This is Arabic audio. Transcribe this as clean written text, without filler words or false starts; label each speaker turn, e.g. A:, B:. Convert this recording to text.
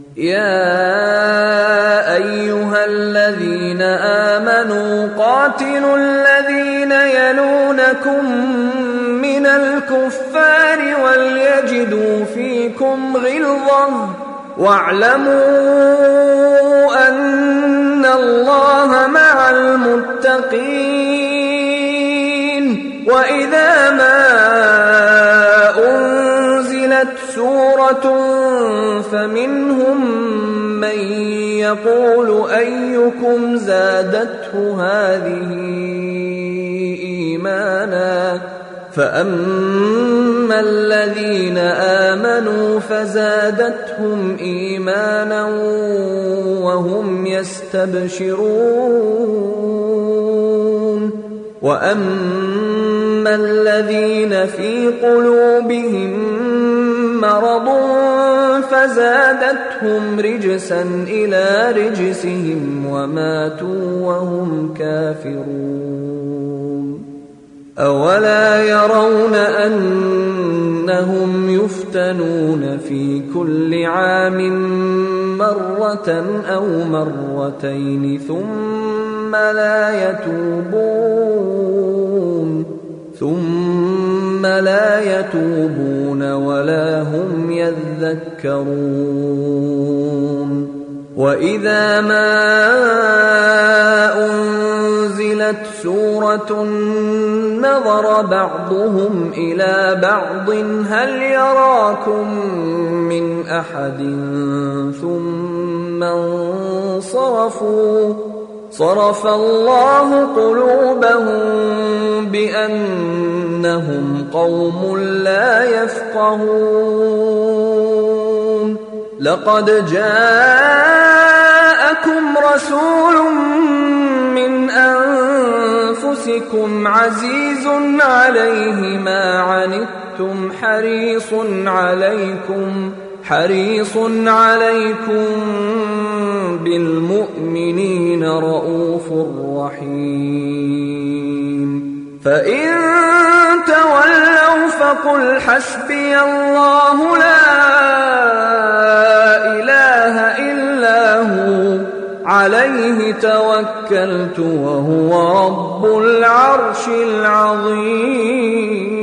A: يا أيها الذين آمنوا قاتلوا الذين يلونكم من الكفار وليجدوا فيكم غلظة واعلموا أن الله مع المتقين. وإذا ما أنزلت سورة فمنهم من يقول أيكم زادته هذه إيمانا فأما الذين آمنوا فزادتهم إيمانا وهم يستبشرون. وأما الذين في قلوبهم مرض فزادتهم رجسا إلى رجسهم وماتوا وهم كافرون. أولا يرون أنهم يفتنون في كل عام مرة أو مرتين ثم لا يتوبون ولا هم يذكرون. وإذا ما أنزلت سورة نظر بعضهم إلى بعض هل يراكم من أحد ثم انصرفوا صرف الله قلوبهم بأنهم قوم لا يفقهون. لقد جاءكم رسول من أنفسكم عزيز عليه ما عنتم حريص عليكم بالمؤمنين رؤوف رحيم. فإن تولوا فقل حسبي الله لا إله إلا هو عليه توكلت وهو رب العرش العظيم.